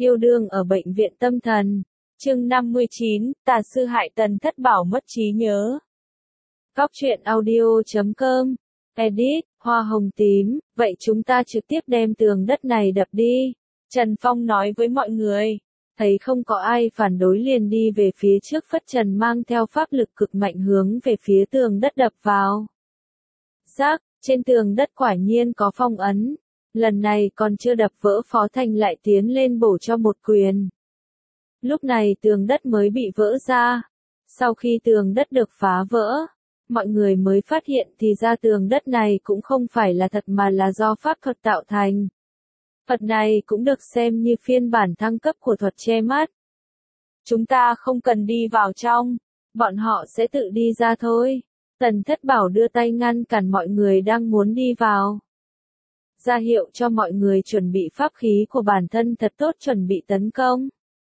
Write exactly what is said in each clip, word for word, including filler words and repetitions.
Yêu đương ở bệnh viện tâm thần. Chương năm mươi chín, tà sư hại Tần Thất Bảo mất trí nhớ. Góc truyện audio chấm com. Edit, hoa hồng tím, vậy chúng ta trực tiếp đem tường đất này đập đi. Trần Phong nói với mọi người. Thấy không có ai phản đối liền đi về phía trước, phất trần mang theo pháp lực cực mạnh hướng về phía tường đất đập vào. Rác, trên tường đất quả nhiên có phong ấn. Lần này còn chưa đập vỡ, Phó Thành lại tiến lên bổ cho một quyền. Lúc này tường đất mới bị vỡ ra. Sau khi tường đất được phá vỡ, mọi người mới phát hiện thì ra tường đất này cũng không phải là thật mà là do pháp thuật tạo thành. Thuật này cũng được xem như phiên bản thăng cấp của thuật che mắt. Chúng ta không cần đi vào trong, bọn họ sẽ tự đi ra thôi. Tần Thất Bảo đưa tay ngăn cản mọi người đang muốn đi vào. Ra hiệu cho mọi người chuẩn bị pháp khí của bản thân thật tốt, chuẩn bị tấn công.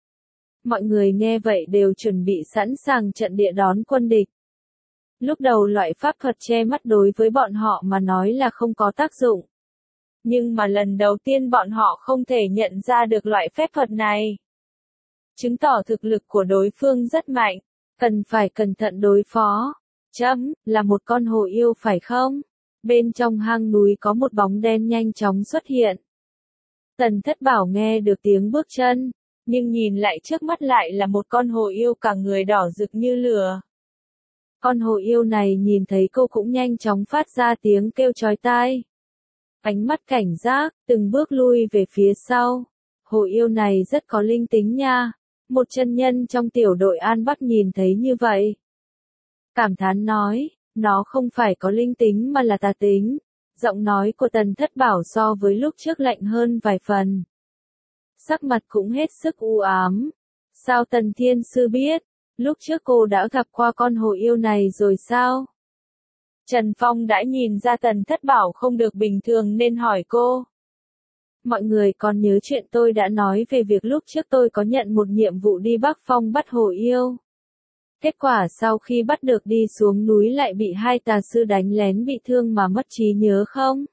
Mọi người nghe vậy đều chuẩn bị sẵn sàng trận địa đón quân địch. Lúc đầu loại pháp thuật che mắt đối với bọn họ mà nói là không có tác dụng. Nhưng mà lần đầu tiên bọn họ không thể nhận ra được loại phép thuật này. Chứng tỏ thực lực của đối phương rất mạnh, cần phải cẩn thận đối phó. Chấm, là một con hồ yêu phải không? Bên trong hang núi có một bóng đen nhanh chóng xuất hiện. Tần Thất Bảo nghe được tiếng bước chân, nhưng nhìn lại trước mắt lại là một con hồ yêu cả người đỏ rực như lửa. Con hồ yêu này nhìn thấy cô cũng nhanh chóng phát ra tiếng kêu chói tai. Ánh mắt cảnh giác, từng bước lui về phía sau. Hồ yêu này rất có linh tính nha. Một chân nhân trong tiểu đội An Bắc nhìn thấy như vậy. Cảm thán nói, nó không phải có linh tính mà là tà tính. Giọng nói của Tần Thất Bảo so với lúc trước lạnh hơn vài phần. Sắc mặt cũng hết sức u ám. Sao Tần Thiên Sư biết? Lúc trước cô đã gặp qua con hồ yêu này rồi sao? Trần Phong đã nhìn ra Tần Thất Bảo không được bình thường nên hỏi cô. Mọi người còn nhớ chuyện tôi đã nói về việc lúc trước tôi có nhận một nhiệm vụ đi Bắc Phong bắt hồ yêu. Kết quả sau khi bắt được đi xuống núi lại bị hai tà sư đánh lén bị thương mà mất trí nhớ không?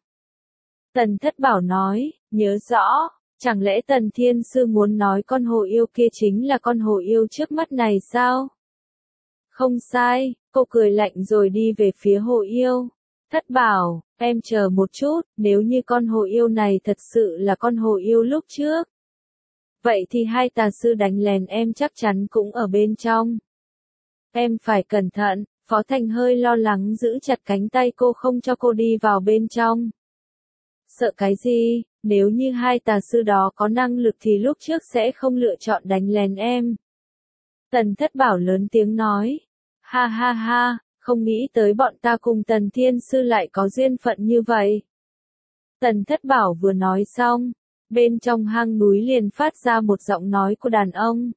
Tần Thất Bảo nói, nhớ rõ, chẳng lẽ Tần Thiên Sư muốn nói con hồ yêu kia chính là con hồ yêu trước mắt này sao? Không sai, cô cười lạnh rồi đi về phía hồ yêu. Thất Bảo, em chờ một chút, nếu như con hồ yêu này thật sự là con hồ yêu lúc trước. Vậy thì hai tà sư đánh lén em chắc chắn cũng ở bên trong. Em phải cẩn thận, Phó Thành hơi lo lắng giữ chặt cánh tay cô không cho cô đi vào bên trong. Sợ cái gì, nếu như hai tà sư đó có năng lực thì lúc trước sẽ không lựa chọn đánh lén em. Tần Thất Bảo lớn tiếng nói. Ha ha ha, không nghĩ tới bọn ta cùng Tần Thiên Sư lại có duyên phận như vậy. Tần Thất Bảo vừa nói xong, bên trong hang núi liền phát ra một giọng nói của đàn ông.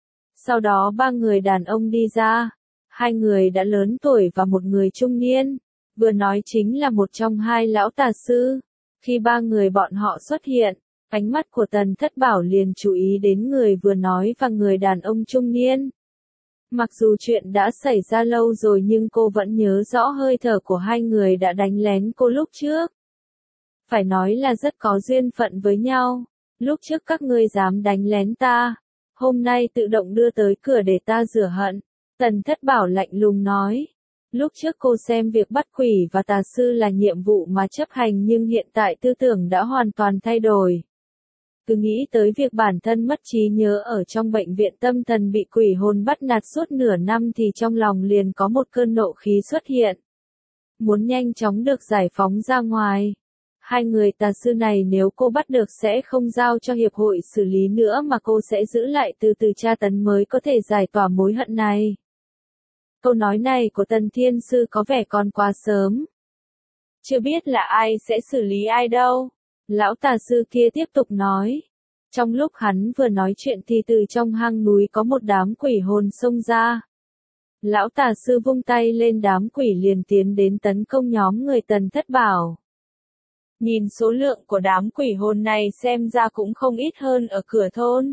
Sau đó ba người đàn ông đi ra, hai người đã lớn tuổi và một người trung niên, vừa nói chính là một trong hai lão tà sư. Khi ba người bọn họ xuất hiện, ánh mắt của Tần Thất Bảo liền chú ý đến người vừa nói và người đàn ông trung niên. Mặc dù chuyện đã xảy ra lâu rồi nhưng cô vẫn nhớ rõ hơi thở của hai người đã đánh lén cô lúc trước. Phải nói là rất có duyên phận với nhau. Lúc trước các ngươi dám đánh lén ta, hôm nay tự động đưa tới cửa để ta rửa hận. Tần Thất Bảo lạnh lùng nói. Lúc trước cô xem việc bắt quỷ và tà sư là nhiệm vụ mà chấp hành nhưng hiện tại tư tưởng đã hoàn toàn thay đổi. Cứ nghĩ tới việc bản thân mất trí nhớ ở trong bệnh viện tâm thần bị quỷ hồn bắt nạt suốt nửa năm thì trong lòng liền có một cơn nộ khí xuất hiện. Muốn nhanh chóng được giải phóng ra ngoài. Hai người tà sư này nếu cô bắt được sẽ không giao cho hiệp hội xử lý nữa mà cô sẽ giữ lại từ từ tra tấn mới có thể giải tỏa mối hận này. Câu nói này của Tần Thiên Sư có vẻ còn quá sớm. Chưa biết là ai sẽ xử lý ai đâu. Lão tà sư kia tiếp tục nói. Trong lúc hắn vừa nói chuyện thì từ trong hang núi có một đám quỷ hồn xông ra. Lão tà sư vung tay lên đám quỷ liền tiến đến tấn công nhóm người Tần Thất Bảo. Nhìn số lượng của đám quỷ hồn này xem ra cũng không ít hơn ở cửa thôn.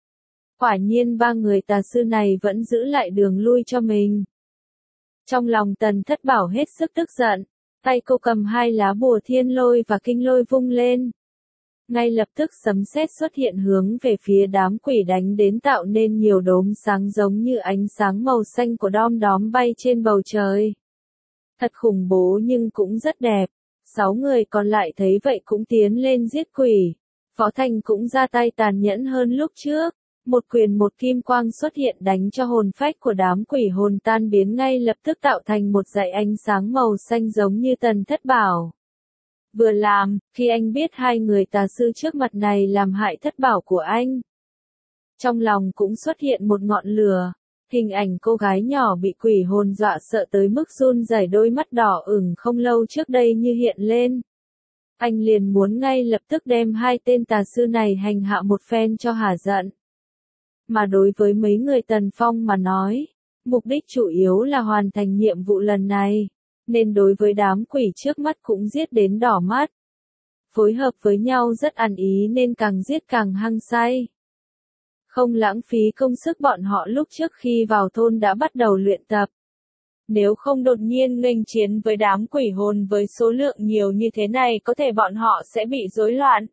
Quả nhiên ba người tà sư này vẫn giữ lại đường lui cho mình. Trong lòng Tần Thất Bảo hết sức tức giận, tay cô cầm hai lá bùa thiên lôi và kinh lôi vung lên. Ngay lập tức sấm sét xuất hiện hướng về phía đám quỷ đánh đến tạo nên nhiều đốm sáng giống như ánh sáng màu xanh của đom đóm bay trên bầu trời. Thật khủng bố nhưng cũng rất đẹp. Sáu người còn lại thấy vậy cũng tiến lên giết quỷ. Phó Thành cũng ra tay tàn nhẫn hơn lúc trước. Một quyền một kim quang xuất hiện đánh cho hồn phách của đám quỷ hồn tan biến ngay lập tức tạo thành một dải ánh sáng màu xanh giống như Tần Thất Bảo. Vừa làm, khi anh biết hai người tà sư trước mặt này làm hại thất bảo của anh. Trong lòng cũng xuất hiện một ngọn lửa. Hình ảnh cô gái nhỏ bị quỷ hồn dọa sợ tới mức run rẩy đôi mắt đỏ ửng không lâu trước đây như hiện lên. Anh liền muốn ngay lập tức đem hai tên tà sư này hành hạ một phen cho hả giận. Mà đối với mấy người Tần Phong mà nói, mục đích chủ yếu là hoàn thành nhiệm vụ lần này, nên đối với đám quỷ trước mắt cũng giết đến đỏ mắt. Phối hợp với nhau rất ăn ý nên càng giết càng hăng say. Không lãng phí công sức bọn họ lúc trước khi vào thôn đã bắt đầu luyện tập. Nếu không đột nhiên nghênh chiến với đám quỷ hồn với số lượng nhiều như thế này có thể bọn họ sẽ bị rối loạn.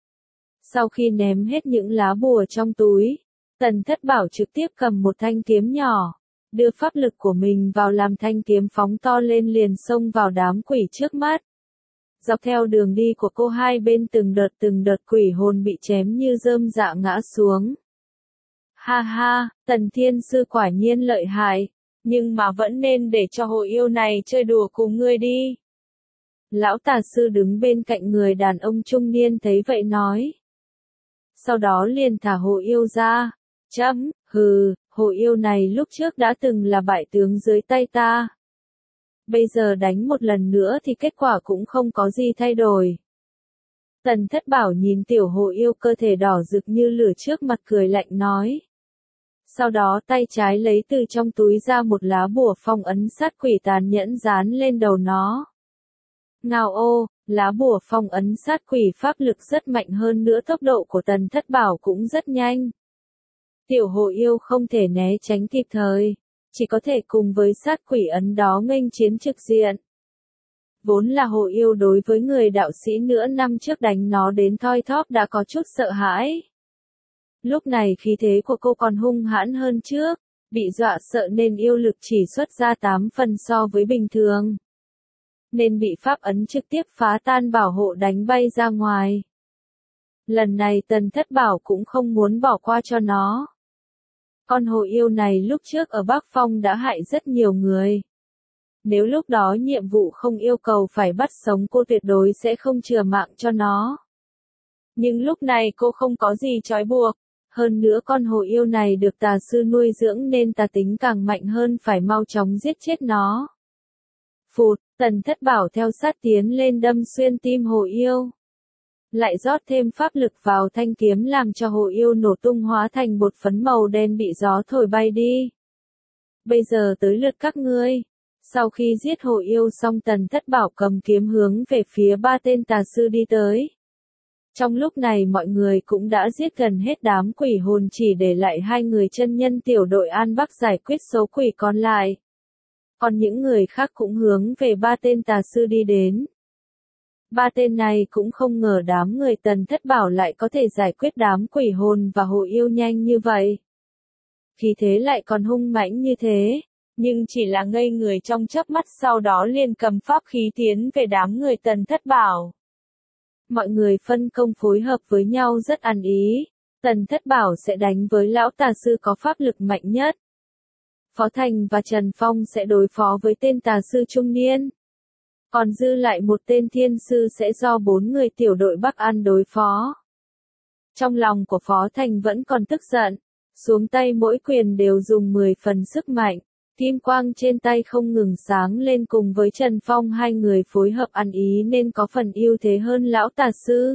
Sau khi ném hết những lá bùa trong túi, Tần Thất Bảo trực tiếp cầm một thanh kiếm nhỏ, đưa pháp lực của mình vào làm thanh kiếm phóng to lên liền xông vào đám quỷ trước mắt. Dọc theo đường đi của cô hai bên từng đợt từng đợt quỷ hồn bị chém như rơm rạ ngã xuống. Ha ha, Tần Thiên Sư quả nhiên lợi hại, nhưng mà vẫn nên để cho hồ yêu này chơi đùa cùng ngươi đi. Lão tà sư đứng bên cạnh người đàn ông trung niên thấy vậy nói. Sau đó liền thả hồ yêu ra. Chấm, hừ, hồ yêu này lúc trước đã từng là bại tướng dưới tay ta. Bây giờ đánh một lần nữa thì kết quả cũng không có gì thay đổi. Tần Thất Bảo nhìn tiểu hồ yêu cơ thể đỏ rực như lửa trước mặt cười lạnh nói. Sau đó tay trái lấy từ trong túi ra một lá bùa phong ấn sát quỷ tàn nhẫn dán lên đầu nó. Ngao ô, lá bùa phong ấn sát quỷ pháp lực rất mạnh hơn nữa tốc độ của Tần Thất Bảo cũng rất nhanh. Tiểu hồ yêu không thể né tránh kịp thời, chỉ có thể cùng với sát quỷ ấn đó nghênh chiến trực diện. Vốn là hồ yêu đối với người đạo sĩ nửa năm trước đánh nó đến thoi thóp đã có chút sợ hãi. Lúc này khí thế của cô còn hung hãn hơn trước, bị dọa sợ nên yêu lực chỉ xuất ra tám phần so với bình thường. Nên bị pháp ấn trực tiếp phá tan bảo hộ đánh bay ra ngoài. Lần này Tần Thất Bảo cũng không muốn bỏ qua cho nó. Con hồ yêu này lúc trước ở Bắc Phong đã hại rất nhiều người. Nếu lúc đó nhiệm vụ không yêu cầu phải bắt sống cô tuyệt đối sẽ không chừa mạng cho nó. Nhưng lúc này cô không có gì trói buộc. Hơn nữa con hồ yêu này được tà sư nuôi dưỡng nên tà tính càng mạnh hơn phải mau chóng giết chết nó. Phụt, Tần Thất Bảo theo sát tiến lên đâm xuyên tim hồ yêu. Lại rót thêm pháp lực vào thanh kiếm làm cho hồ yêu nổ tung hóa thành bột phấn màu đen bị gió thổi bay đi. Bây giờ tới lượt các ngươi. Sau khi giết hồ yêu xong Tần Thất Bảo cầm kiếm hướng về phía ba tên tà sư đi tới. Trong lúc này mọi người cũng đã giết gần hết đám quỷ hồn chỉ để lại hai người chân nhân tiểu đội An Bắc giải quyết số quỷ còn lại. Còn những người khác cũng hướng về ba tên tà sư đi đến. Ba tên này cũng không ngờ đám người Tần Thất Bảo lại có thể giải quyết đám quỷ hồn và hồ yêu nhanh như vậy. Khí thế lại còn hung mãnh như thế, nhưng chỉ là ngây người trong chớp mắt sau đó liền cầm pháp khí tiến về đám người Tần Thất Bảo. Mọi người phân công phối hợp với nhau rất ăn ý. Tần Thất Bảo sẽ đánh với lão tà sư có pháp lực mạnh nhất. Phó Thành và Trần Phong sẽ đối phó với tên tà sư trung niên. Còn dư lại một tên thiên sư sẽ do bốn người tiểu đội Bắc An đối phó. Trong lòng của Phó Thành vẫn còn tức giận. Xuống tay mỗi quyền đều dùng mười phần sức mạnh. Kim quang trên tay không ngừng sáng lên cùng với Trần Phong hai người phối hợp ăn ý nên có phần ưu thế hơn lão tà sư.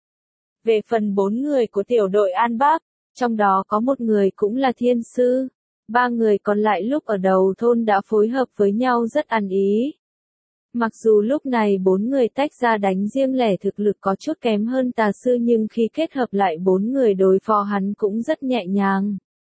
Về phần bốn người của tiểu đội An Bắc, trong đó có một người cũng là thiên sư. Ba người còn lại lúc ở đầu thôn đã phối hợp với nhau rất ăn ý. Mặc dù lúc này bốn người tách ra đánh riêng lẻ thực lực có chút kém hơn tà sư nhưng khi kết hợp lại bốn người đối phó hắn cũng rất nhẹ nhàng.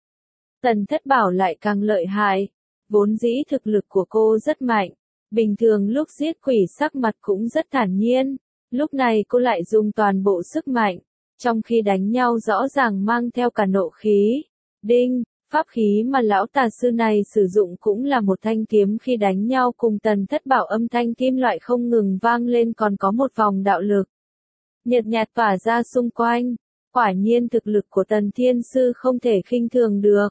Tần Thất Bảo lại càng lợi hại. Vốn dĩ thực lực của cô rất mạnh. Bình thường lúc giết quỷ sắc mặt cũng rất thản nhiên. Lúc này cô lại dùng toàn bộ sức mạnh, trong khi đánh nhau rõ ràng mang theo cả nộ khí. Đinh, pháp khí mà lão tà sư này sử dụng cũng là một thanh kiếm, khi đánh nhau cùng Tần Thất Bảo âm thanh kim loại không ngừng vang lên, còn có một vòng đạo lực nhợt nhạt tỏa ra xung quanh. Quả nhiên thực lực của Tần Thiên Sư không thể khinh thường được.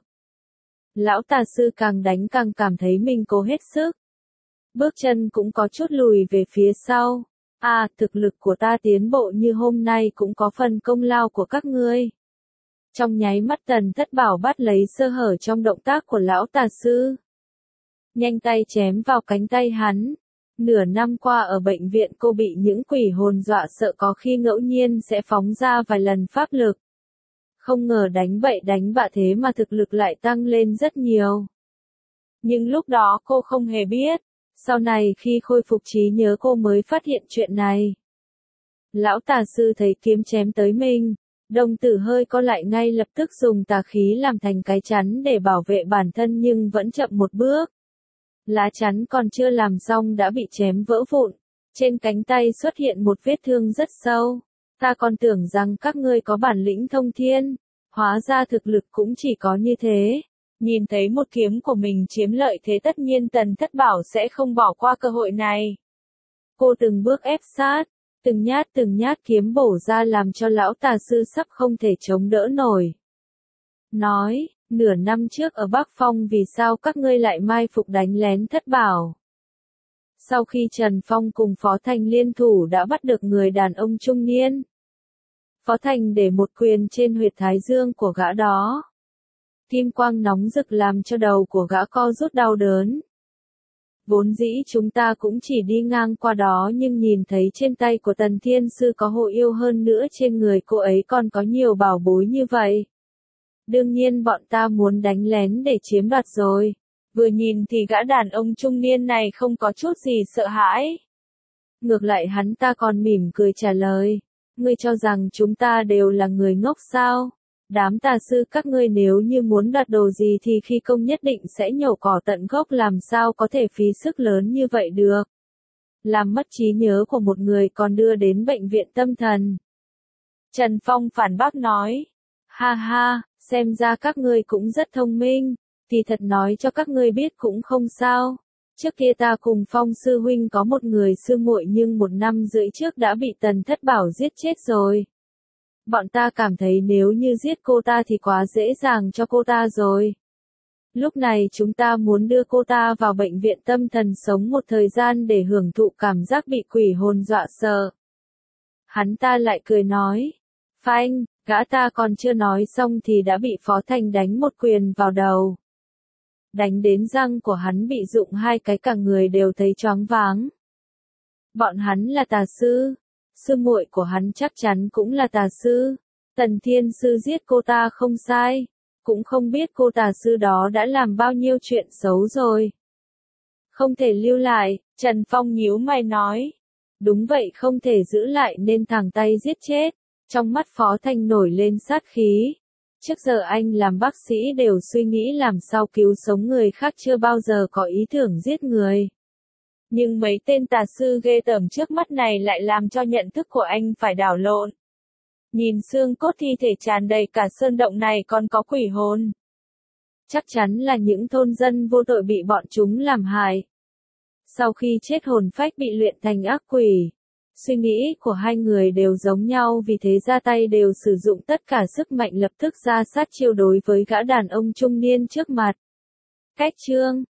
Lão tà sư càng đánh càng cảm thấy mình cố hết sức. Bước chân cũng có chút lùi về phía sau. À, thực lực của ta tiến bộ như hôm nay cũng có phần công lao của các ngươi. Trong nháy mắt Tần Thất Bảo bắt lấy sơ hở trong động tác của lão tà sư. Nhanh tay chém vào cánh tay hắn. Nửa năm qua ở bệnh viện cô bị những quỷ hồn dọa sợ, có khi ngẫu nhiên sẽ phóng ra vài lần pháp lực. Không ngờ đánh bậy đánh bạ thế mà thực lực lại tăng lên rất nhiều. Nhưng lúc đó cô không hề biết. Sau này khi khôi phục trí nhớ cô mới phát hiện chuyện này. Lão tà sư thấy kiếm chém tới mình, đồng tử hơi co lại, ngay lập tức dùng tà khí làm thành cái chắn để bảo vệ bản thân, nhưng vẫn chậm một bước. Lá chắn còn chưa làm xong đã bị chém vỡ vụn. Trên cánh tay xuất hiện một vết thương rất sâu. Ta còn tưởng rằng các ngươi có bản lĩnh thông thiên, hóa ra thực lực cũng chỉ có như thế. Nhìn thấy một kiếm của mình chiếm lợi thế, tất nhiên Tần Thất Bảo sẽ không bỏ qua cơ hội này. Cô từng bước ép sát, từng nhát từng nhát kiếm bổ ra làm cho lão tà sư sắp không thể chống đỡ nổi. Nói, nửa năm trước ở Bắc Phong vì sao các ngươi lại mai phục đánh lén Thất Bảo? Sau khi Trần Phong cùng Phó Thành liên thủ đã bắt được người đàn ông trung niên. Phó Thành để một quyền trên huyệt thái dương của gã đó. Kim quang nóng rực làm cho đầu của gã co rút đau đớn. Vốn dĩ chúng ta cũng chỉ đi ngang qua đó, nhưng nhìn thấy trên tay của Tần Thiên Sư có hộ yêu, hơn nữa trên người cô ấy còn có nhiều bảo bối như vậy. Đương nhiên bọn ta muốn đánh lén để chiếm đoạt rồi. Vừa nhìn thì gã đàn ông trung niên này không có chút gì sợ hãi. Ngược lại hắn ta còn mỉm cười trả lời. Ngươi cho rằng chúng ta đều là người ngốc sao? Đám tà sư các ngươi nếu như muốn đoạt đồ gì thì khi công nhất định sẽ nhổ cỏ tận gốc, làm sao có thể phí sức lớn như vậy được. Làm mất trí nhớ của một người còn đưa đến bệnh viện tâm thần. Trần Phong phản bác nói. Ha ha, xem ra các ngươi cũng rất thông minh, thì thật nói cho các ngươi biết cũng không sao. Trước kia ta cùng Phong sư huynh có một người sư muội, nhưng một năm rưỡi trước đã bị Tần Thất Bảo giết chết rồi. Bọn ta cảm thấy nếu như giết cô ta thì quá dễ dàng cho cô ta rồi. Lúc này chúng ta muốn đưa cô ta vào bệnh viện tâm thần sống một thời gian để hưởng thụ cảm giác bị quỷ hồn dọa sợ. Hắn ta lại cười nói. Phanh, gã ta còn chưa nói xong thì đã bị Phó Thành đánh một quyền vào đầu. Đánh đến răng của hắn bị rụng hai cái, cả người đều thấy choáng váng. Bọn hắn là tà sư. Sư muội của hắn chắc chắn cũng là tà sư. Tần Thiên Sư giết cô ta không sai. Cũng không biết cô tà sư đó đã làm bao nhiêu chuyện xấu rồi. Không thể lưu lại, Trần Phong nhíu mày nói. Đúng vậy, không thể giữ lại nên thẳng tay giết chết. Trong mắt Phó Thành nổi lên sát khí. Trước giờ anh làm bác sĩ đều suy nghĩ làm sao cứu sống người khác, chưa bao giờ có ý tưởng giết người. Nhưng mấy tên tà sư ghê tởm trước mắt này lại làm cho nhận thức của anh phải đảo lộn. Nhìn xương cốt thi thể tràn đầy cả sơn động này còn có quỷ hồn. Chắc chắn là những thôn dân vô tội bị bọn chúng làm hại. Sau khi chết hồn phách bị luyện thành ác quỷ. Suy nghĩ của hai người đều giống nhau, vì thế ra tay đều sử dụng tất cả sức mạnh, lập tức ra sát chiêu đối với gã đàn ông trung niên trước mặt. Cách chương